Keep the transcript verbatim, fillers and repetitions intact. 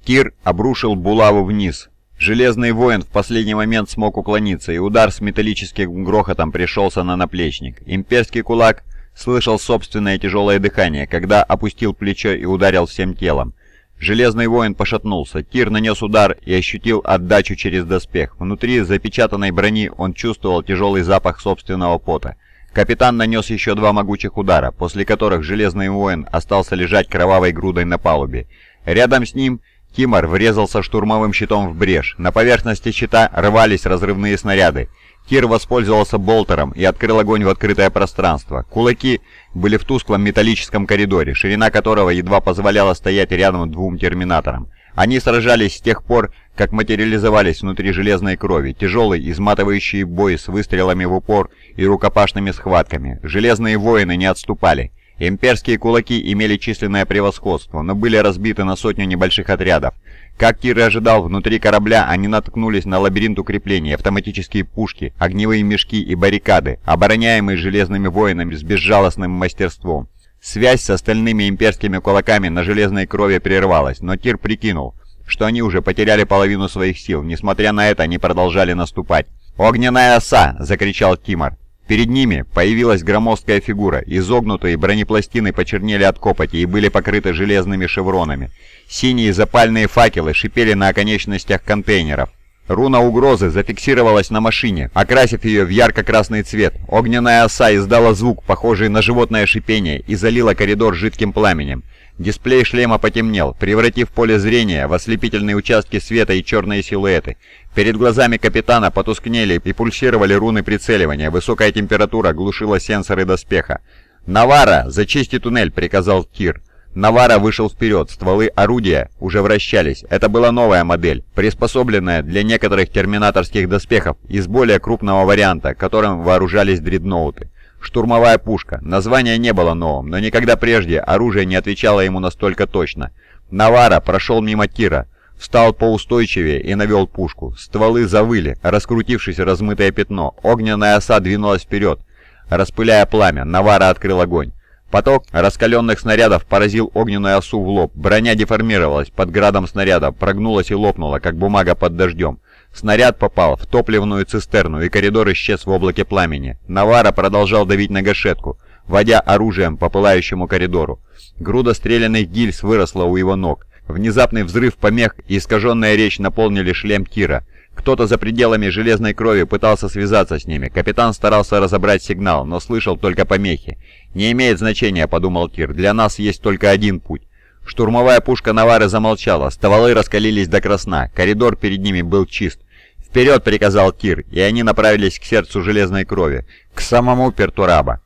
Тир обрушил булаву вниз. Железный воин в последний момент смог уклониться, и удар с металлическим грохотом пришелся на наплечник. Имперский кулак слышал собственное тяжелое дыхание, когда опустил плечо и ударил всем телом. Железный воин пошатнулся. Тир нанес удар и ощутил отдачу через доспех. Внутри запечатанной брони он чувствовал тяжелый запах собственного пота. Капитан нанес еще два могучих удара, после которых Железный воин остался лежать кровавой грудой на палубе. Рядом с ним Тимор врезался штурмовым щитом в брешь. На поверхности щита рвались разрывные снаряды. Тир воспользовался болтером и открыл огонь в открытое пространство. Кулаки были в тусклом металлическом коридоре, ширина которого едва позволяла стоять рядом двум терминаторам. Они сражались с тех пор, как материализовались внутри железной крови, тяжелый, изматывающий бой с выстрелами в упор и рукопашными схватками. Железные воины не отступали. Имперские кулаки имели численное превосходство, но были разбиты на сотню небольших отрядов. Как Тир и ожидал, внутри корабля они наткнулись на лабиринт укреплений, автоматические пушки, огневые мешки и баррикады, обороняемые железными воинами с безжалостным мастерством. Связь с остальными имперскими кулаками на железной крови прервалась, но Тир прикинул, что они уже потеряли половину своих сил. Несмотря на это, они продолжали наступать. «Огненная оса!» — закричал Тимор. Перед ними появилась громоздкая фигура, изогнутые бронепластины почернели от копоти и были покрыты железными шевронами. Синие запальные факелы шипели на оконечностях контейнеров. Руна угрозы зафиксировалась на машине, окрасив ее в ярко-красный цвет. Огненная оса издала звук, похожий на животное шипение, и залила коридор жидким пламенем. Дисплей шлема потемнел, превратив поле зрения в ослепительные участки света и черные силуэты. Перед глазами капитана потускнели и пульсировали руны прицеливания, высокая температура глушила сенсоры доспеха. «Навара, зачисти туннель!» — приказал Тир. Навара вышел вперед, стволы орудия уже вращались. Это была новая модель, приспособленная для некоторых терминаторских доспехов из более крупного варианта, которым вооружались дредноуты. Штурмовая пушка. Название не было новым, но никогда прежде оружие не отвечало ему настолько точно. Навара прошел мимо Тира, встал поустойчивее и навел пушку. Стволы завыли, раскрутившись размытое пятно. Огненная оса двинулась вперед, распыляя пламя. Навара открыл огонь. Поток раскаленных снарядов поразил огненную осу в лоб. Броня деформировалась под градом снарядов, прогнулась и лопнула, как бумага под дождем. Снаряд попал в топливную цистерну, и коридор исчез в облаке пламени. Навара продолжал давить на гашетку, водя оружием по пылающему коридору. Груда стрелянных гильз выросла у его ног. Внезапный взрыв помех и искаженная речь наполнили шлем Тира. Кто-то за пределами железной крови пытался связаться с ними. Капитан старался разобрать сигнал, но слышал только помехи. «Не имеет значения», — подумал Тир, — «для нас есть только один путь». Штурмовая пушка Навары замолчала, стволы раскалились до красна, коридор перед ними был чист. «Вперед!» — приказал Тир, и они направились к сердцу железной крови, к самому Пертураба.